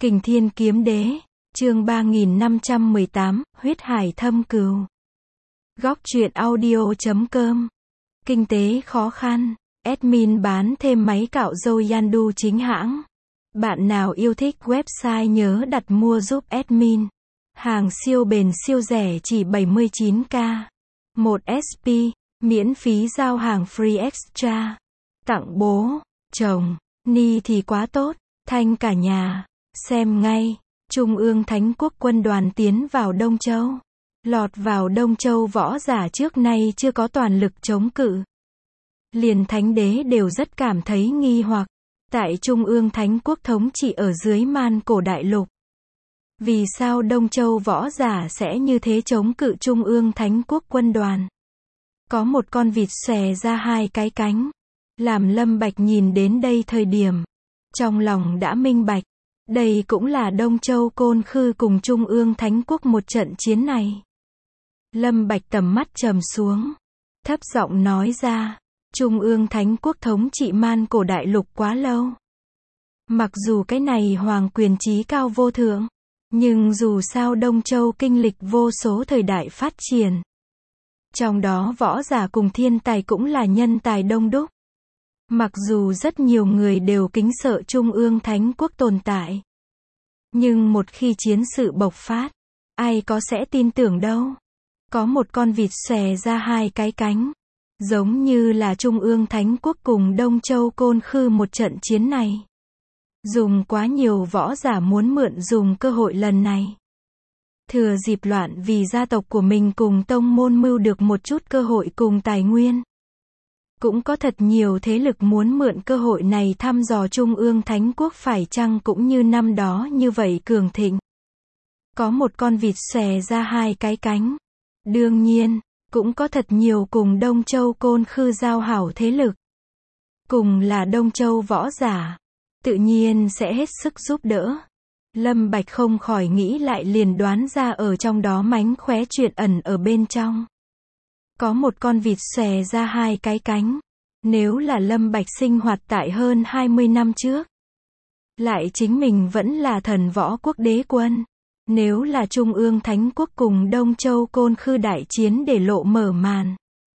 Kình Thiên Kiếm Đế, chương 3518, Huyết Hải Thâm Cừu. Góc truyện audio.com. Kinh tế khó khăn, admin bán thêm máy cạo râu Yandu chính hãng. Bạn nào yêu thích website nhớ đặt mua giúp admin. Hàng siêu bền siêu rẻ chỉ 79k. 1 SP, miễn phí giao hàng free extra. Tặng bố, chồng, ni thì quá tốt, thanh cả nhà. Xem ngay, Trung ương Thánh Quốc quân đoàn tiến vào Đông Châu. Lọt vào Đông Châu võ giả trước nay chưa có toàn lực chống cự. Liền Thánh Đế đều rất cảm thấy nghi hoặc. Tại Trung ương Thánh Quốc thống trị ở dưới man cổ đại lục. Vì sao Đông Châu võ giả sẽ như thế chống cự Trung ương Thánh Quốc quân đoàn? Có một con vịt xòe ra hai cái cánh. Làm Lâm Bạch nhìn đến đây thời điểm. Trong lòng đã minh bạch. Đây cũng là Đông Châu Côn Khư cùng Trung ương Thánh Quốc một trận chiến này. Lâm Bạch tầm mắt trầm xuống. Thấp giọng nói ra. Trung ương Thánh Quốc thống trị man cổ đại lục quá lâu. Mặc dù cái này hoàng quyền trí cao vô thượng. Nhưng dù sao Đông Châu kinh lịch vô số thời đại phát triển. Trong đó võ giả cùng thiên tài cũng là nhân tài đông đúc. Mặc dù rất nhiều người đều kính sợ Trung ương Thánh Quốc tồn tại. Nhưng một khi chiến sự bộc phát, ai có sẽ tin tưởng đâu. Có một con vịt xòe ra hai cái cánh. Giống như là Trung ương Thánh Quốc cùng Đông Châu Côn Khư một trận chiến này. Dùng quá nhiều võ giả muốn mượn dùng cơ hội lần này. Thừa dịp loạn vì gia tộc của mình cùng tông môn mưu được một chút cơ hội cùng tài nguyên. Cũng có thật nhiều thế lực muốn mượn cơ hội này thăm dò Trung ương Thánh Quốc phải chăng cũng như năm đó như vậy cường thịnh. Có một con vịt xòe ra hai cái cánh. Đương nhiên, cũng có thật nhiều cùng Đông Châu Côn Khư giao hảo thế lực. Cùng là Đông Châu võ giả. Tự nhiên sẽ hết sức giúp đỡ. Lâm Bạch không khỏi nghĩ lại liền đoán ra ở trong đó mánh khóe chuyện ẩn ở bên trong. Có một con vịt xòe ra hai cái cánh. Nếu là Lâm Bạch sinh hoạt tại hơn 20 năm trước. Lại chính mình vẫn là thần võ quốc đế quân. Nếu là Trung ương Thánh Quốc cùng Đông Châu Côn Khư đại chiến để lộ mở màn.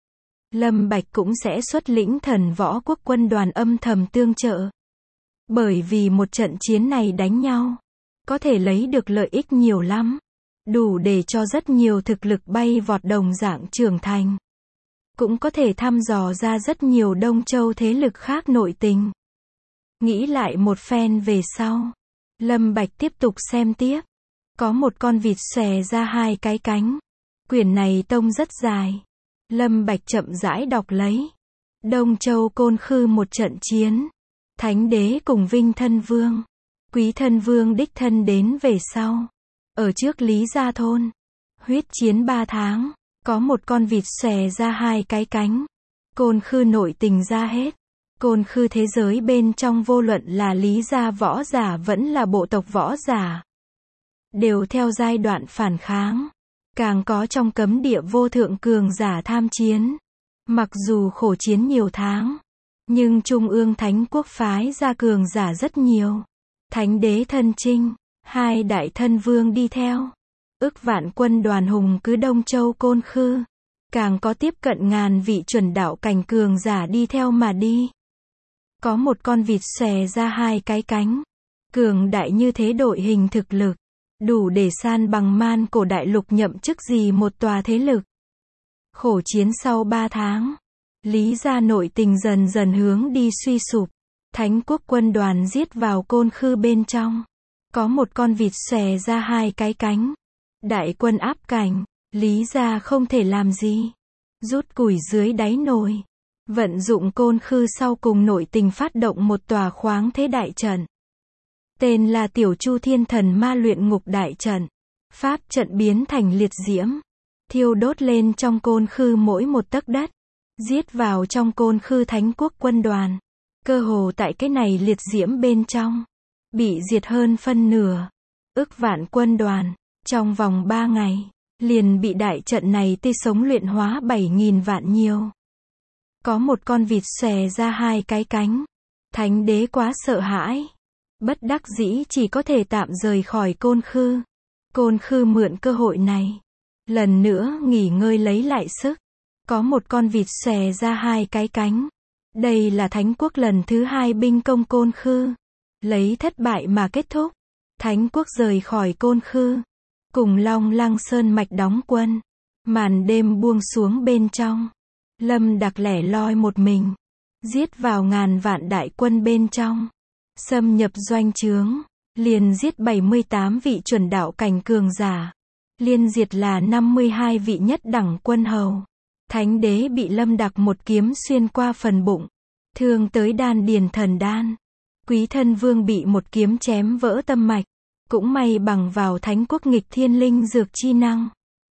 Lâm Bạch cũng sẽ xuất lĩnh thần võ quốc quân đoàn âm thầm tương trợ. Bởi vì một trận chiến này đánh nhau. Có thể lấy được lợi ích nhiều lắm. Đủ để cho rất nhiều thực lực bay vọt đồng dạng trưởng thành. Cũng có thể thăm dò ra rất nhiều Đông Châu thế lực khác nội tình. Nghĩ lại một phen về sau. Lâm Bạch tiếp tục xem tiếp. Có một con vịt xòe ra hai cái cánh. Quyển này tông rất dài. Lâm Bạch chậm rãi đọc lấy. Đông Châu Côn Khư một trận chiến. Thánh Đế cùng Vinh Thân Vương. Quý Thân Vương đích thân đến về sau. Ở trước Lý Gia Thôn. Huyết chiến 3 tháng. Có một con vịt xòe ra hai cái cánh. Côn Khư nội tình ra hết. Côn Khư thế giới bên trong vô luận là Lý Gia võ giả vẫn là bộ tộc võ giả. Đều theo giai đoạn phản kháng. Càng có trong cấm địa vô thượng cường giả tham chiến. Mặc dù khổ chiến nhiều tháng. Nhưng Trung ương Thánh Quốc phái ra cường giả rất nhiều. Thánh Đế thân chinh. Hai đại thân vương đi theo. Ức vạn quân đoàn hùng cứ Đông Châu Côn Khư. Càng có tiếp cận ngàn vị chuẩn đạo cảnh cường giả đi theo mà đi. Có một con vịt xòe ra hai cái cánh. Cường đại như thế đội hình thực lực. Đủ để san bằng man cổ đại lục nhậm chức gì một tòa thế lực. Khổ chiến sau 3 tháng. Lý Gia nội tình dần dần hướng đi suy sụp. Thánh Quốc quân đoàn giết vào Côn Khư bên trong. Có một con vịt xòe ra hai cái cánh. Đại quân áp cảnh. Lý Gia không thể làm gì. Rút củi dưới đáy nồi. Vận dụng Côn Khư sau cùng nội tình phát động một tòa khoáng thế đại trận. Tên là Tiểu Chu Thiên Thần Ma Luyện Ngục Đại Trận. Pháp trận biến thành liệt diễm. Thiêu đốt lên trong Côn Khư mỗi một tấc đất. Giết vào trong Côn Khư Thánh Quốc quân đoàn. Cơ hồ tại cái này liệt diễm bên trong. Bị diệt hơn phân nửa. Ức vạn quân đoàn. Trong vòng 3 ngày. Liền bị đại trận này tươi sống luyện hóa 7.000 vạn nhiều. Có một con vịt xòe ra hai cái cánh. Thánh Đế quá sợ hãi. Bất đắc dĩ chỉ có thể tạm rời khỏi Côn Khư. Côn Khư mượn cơ hội này, lần nữa nghỉ ngơi lấy lại sức. Có một con vịt xòe ra hai cái cánh. Đây là Thánh quốc lần thứ 2 binh công Côn Khư. Lấy thất bại mà kết thúc. Thánh quốc rời khỏi Côn Khư. Cùng Long Lăng Sơn Mạch đóng quân. Màn đêm buông xuống bên trong. Lâm Đạc lẻ loi một mình. Giết vào ngàn vạn đại quân bên trong. Xâm nhập doanh trướng. Liền giết 78 vị chuẩn đạo cảnh cường giả. Liên diệt là 52 vị nhất đẳng quân hầu. Thánh đế bị Lâm Đạc một kiếm xuyên qua phần bụng. Thương tới đan điền thần đan. Quý thân vương bị một kiếm chém vỡ tâm mạch. Cũng may bằng vào Thánh quốc nghịch thiên linh dược chi năng.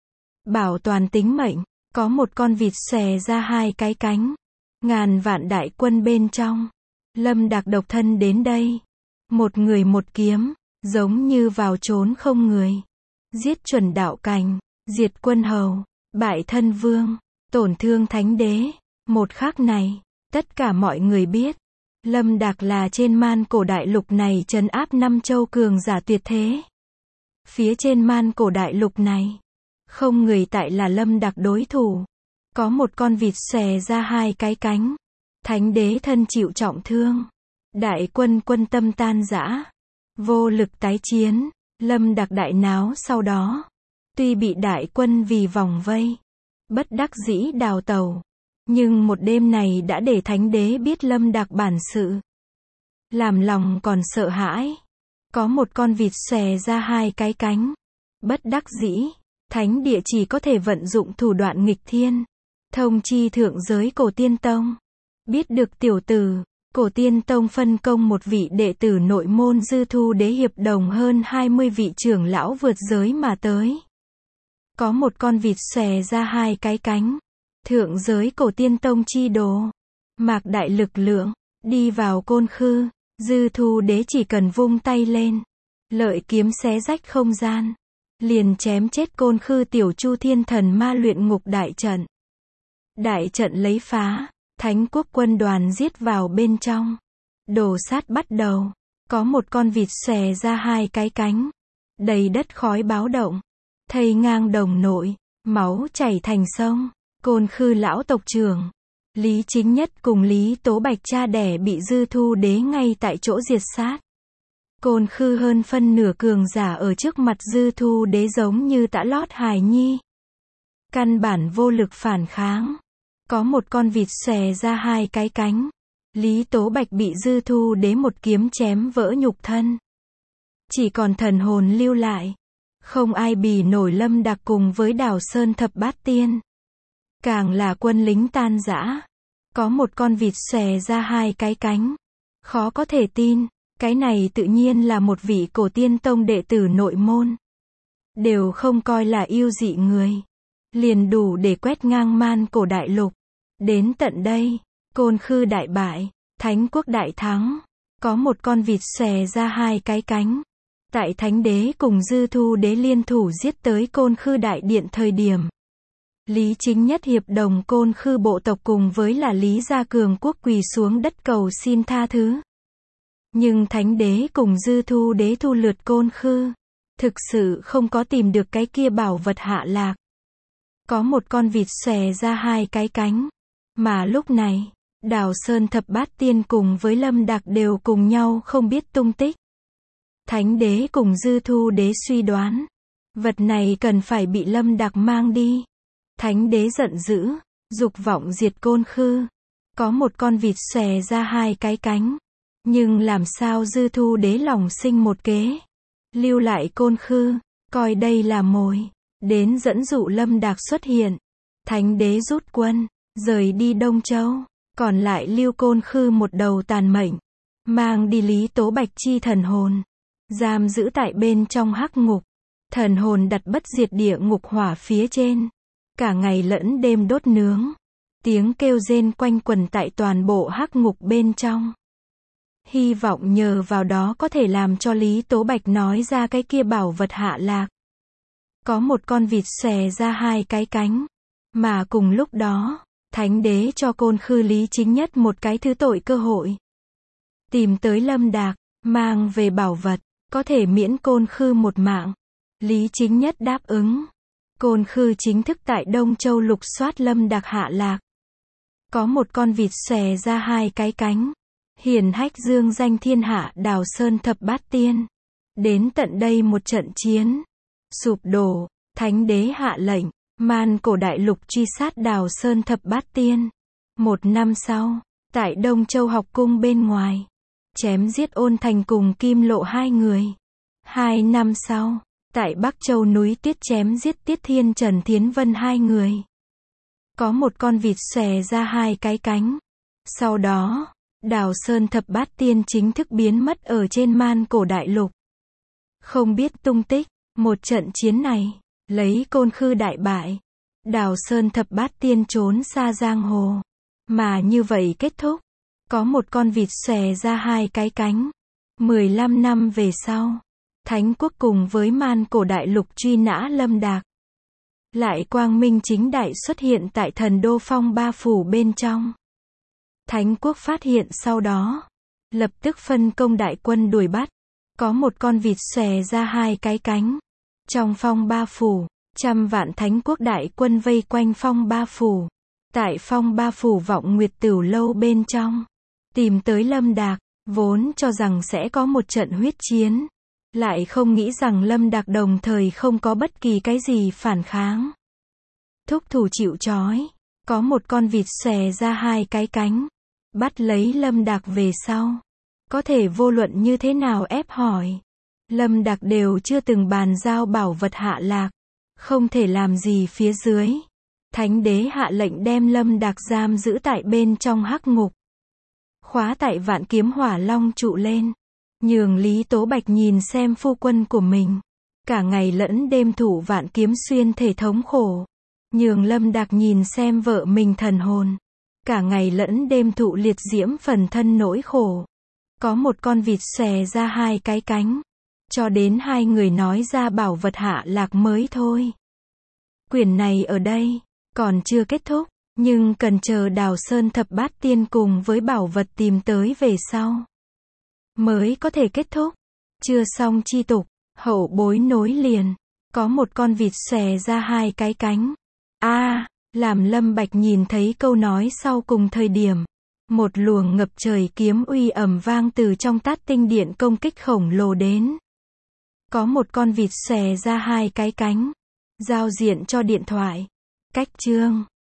Bảo toàn tính mệnh. Có một con vịt xòe ra hai cái cánh. Ngàn vạn đại quân bên trong. Lâm Đạc độc thân đến đây. Một người một kiếm. Giống như vào trốn không người. Giết chuẩn đạo cảnh. Diệt quân hầu. Bại thân vương. Tổn thương thánh đế. Một khắc này, tất cả mọi người biết. Lâm Đạc là trên man cổ đại lục này trấn áp 5 châu cường giả tuyệt thế. Phía trên man cổ đại lục này, không người tại là Lâm Đạc đối thủ. Có một con vịt xòe ra hai cái cánh. Thánh đế thân chịu trọng thương. Đại quân quân tâm tan rã. Vô lực tái chiến. Lâm Đạc đại náo sau đó. Tuy bị đại quân vì vòng vây. Bất đắc dĩ đào tẩu. Nhưng một đêm này đã để thánh đế biết Lâm Đạc bản sự. Làm lòng còn sợ hãi. Có một con vịt xòe ra hai cái cánh. Bất đắc dĩ. Thánh địa chỉ có thể vận dụng thủ đoạn nghịch thiên. Thông chi thượng giới Cổ Tiên Tông. Biết được tiểu tử, Cổ Tiên Tông phân công một vị đệ tử nội môn Dư Thu Đế hiệp đồng hơn 20 vị trưởng lão vượt giới mà tới. Có một con vịt xòe ra hai cái cánh. Thượng giới Cổ Tiên Tông chi đồ. Mạc đại lực lượng. Đi vào Côn Khư. Dư Thu Đế chỉ cần vung tay lên. Lợi kiếm xé rách không gian. Liền chém chết Côn Khư tiểu Chu Thiên Thần Ma luyện ngục đại trận. Đại trận lấy phá. Thánh quốc quân đoàn giết vào bên trong. Đổ sát bắt đầu. Có một con vịt xòe ra hai cái cánh. Đầy đất khói báo động. Thây ngang đồng nội. Máu chảy thành sông. Côn Khư lão tộc trưởng. Lý Chính Nhất cùng Lý Tố Bạch cha đẻ bị Dư Thu Đế ngay tại chỗ diệt sát. Côn Khư hơn phân nửa cường giả ở trước mặt Dư Thu Đế giống như tã lót hài nhi. Căn bản vô lực phản kháng. Có một con vịt xòe ra hai cái cánh. Lý Tố Bạch bị Dư Thu Đế một kiếm chém vỡ nhục thân. Chỉ còn thần hồn lưu lại. Không ai bì nổi Lâm Đạc cùng với Đào Sơn Thập Bát Tiên. Càng là quân lính tan rã. Có một con vịt xòe ra hai cái cánh. Khó có thể tin. Cái này tự nhiên là một vị Cổ Tiên Tông đệ tử nội môn. Đều không coi là yêu dị người. Liền đủ để quét ngang man cổ đại lục. Đến tận đây, Côn Khư đại bại, Thánh quốc đại thắng. Có một con vịt xòe ra hai cái cánh. Tại Thánh đế cùng Dư Thu Đế liên thủ giết tới Côn Khư đại điện thời điểm. Lý Chính Nhất hiệp đồng Côn Khư bộ tộc cùng với là Lý Gia Cường quốc quỳ xuống đất cầu xin tha thứ. Nhưng Thánh đế cùng Dư Thu Đế thu lượt Côn Khư. Thực sự không có tìm được cái kia bảo vật hạ lạc. Có một con vịt xòe ra hai cái cánh. Mà lúc này, Đào Sơn Thập Bát Tiên cùng với Lâm Đạc đều cùng nhau không biết tung tích. Thánh đế cùng Dư Thu Đế suy đoán. Vật này cần phải bị Lâm Đạc mang đi. Thánh đế giận dữ, dục vọng diệt Côn Khư. Có một con vịt xòe ra hai cái cánh. Nhưng làm sao Dư Thu Đế lòng sinh một kế. Lưu lại Côn Khư, coi đây là mồi. Đến dẫn dụ Lâm Đạc xuất hiện. Thánh đế rút quân, rời đi Đông Châu. Còn lại lưu Côn Khư một đầu tàn mệnh. Mang đi Lý Tố Bạch chi thần hồn. Giam giữ tại bên trong hắc ngục. Thần hồn đặt bất diệt địa ngục hỏa phía trên. Cả ngày lẫn đêm đốt nướng. Tiếng kêu rên quanh quẩn tại toàn bộ hắc ngục bên trong. Hy vọng nhờ vào đó có thể làm cho Lý Tố Bạch nói ra cái kia bảo vật hạ lạc. Có một con vịt xòe ra hai cái cánh. Mà cùng lúc đó, Thánh đế cho Côn Khư Lý Chính Nhất một cái thứ tội cơ hội. Tìm tới Lâm Đạc, mang về bảo vật, có thể miễn Côn Khư một mạng. Lý Chính Nhất đáp ứng. Côn Khư chính thức tại Đông Châu lục soát Lâm Đạc hạ lạc. Có một con vịt xòe ra hai cái cánh. Hiển hách dương danh thiên hạ Đào Sơn thập bát tiên. Đến tận đây một trận chiến. Sụp đổ, Thánh đế hạ lệnh, man cổ đại lục truy sát Đào Sơn thập bát tiên. Một năm sau, tại Đông Châu học cung bên ngoài, chém giết Ôn Thành cùng Kim Lộ hai người. 2 năm sau, tại Bắc Châu núi Tiết chém giết Tiết Thiên Trần Thiến Vân hai người. Có một con vịt xòe ra hai cái cánh. Sau đó, Đào Sơn thập bát tiên chính thức biến mất ở trên man cổ đại lục. Không biết tung tích, một trận chiến này, lấy Côn Khư đại bại. Đào Sơn thập bát tiên trốn xa giang hồ. Mà như vậy kết thúc. Có một con vịt xòe ra hai cái cánh. 15 năm về sau, Thánh quốc cùng với man cổ đại lục truy nã Lâm Đạc. Lại quang minh chính đại xuất hiện tại thần đô Phong Ba Phủ bên trong. Thánh quốc phát hiện sau đó, lập tức phân công đại quân đuổi bắt. Có một con vịt xòe ra hai cái cánh. Trong Phong Ba Phủ, 100 vạn Thánh quốc đại quân vây quanh Phong Ba Phủ. Tại Phong Ba Phủ Vọng Nguyệt Tửu lâu bên trong, tìm tới Lâm Đạc, vốn cho rằng sẽ có một trận huyết chiến. Lại không nghĩ rằng Lâm Đạc đồng thời không có bất kỳ cái gì phản kháng. Thúc thủ chịu trói, có một con vịt xòe ra hai cái cánh. Bắt lấy Lâm Đạc về sau, có thể vô luận như thế nào ép hỏi. Lâm Đạc đều chưa từng bàn giao bảo vật hạ lạc, không thể làm gì phía dưới. Thánh đế hạ lệnh đem Lâm Đạc giam giữ tại bên trong hắc ngục. Khóa tại Vạn Kiếm Hỏa Long trụ lên. Nhường Lý Tố Bạch nhìn xem phu quân của mình. Cả ngày lẫn đêm thủ vạn kiếm xuyên thể thống khổ. Nhường Lâm Đạc nhìn xem vợ mình thần hồn. Cả ngày lẫn đêm thụ liệt diễm phần thân nỗi khổ. Có một con vịt xòe ra hai cái cánh. Cho đến hai người nói ra bảo vật hạ lạc mới thôi. Quyển này ở đây, còn chưa kết thúc, nhưng cần chờ Đào Sơn thập bát tiên cùng với bảo vật tìm tới về sau. Mới có thể kết thúc. Chưa xong chi tục, hậu bối nối liền. Có một con vịt xòe ra hai cái cánh. Làm Lâm Bạch nhìn thấy câu nói sau cùng thời điểm. Một luồng ngập trời kiếm uy ầm vang từ trong Tát Tinh Điện công kích khổng lồ đến. Có một con vịt xòe ra hai cái cánh. Giao diện cho điện thoại. Cách chương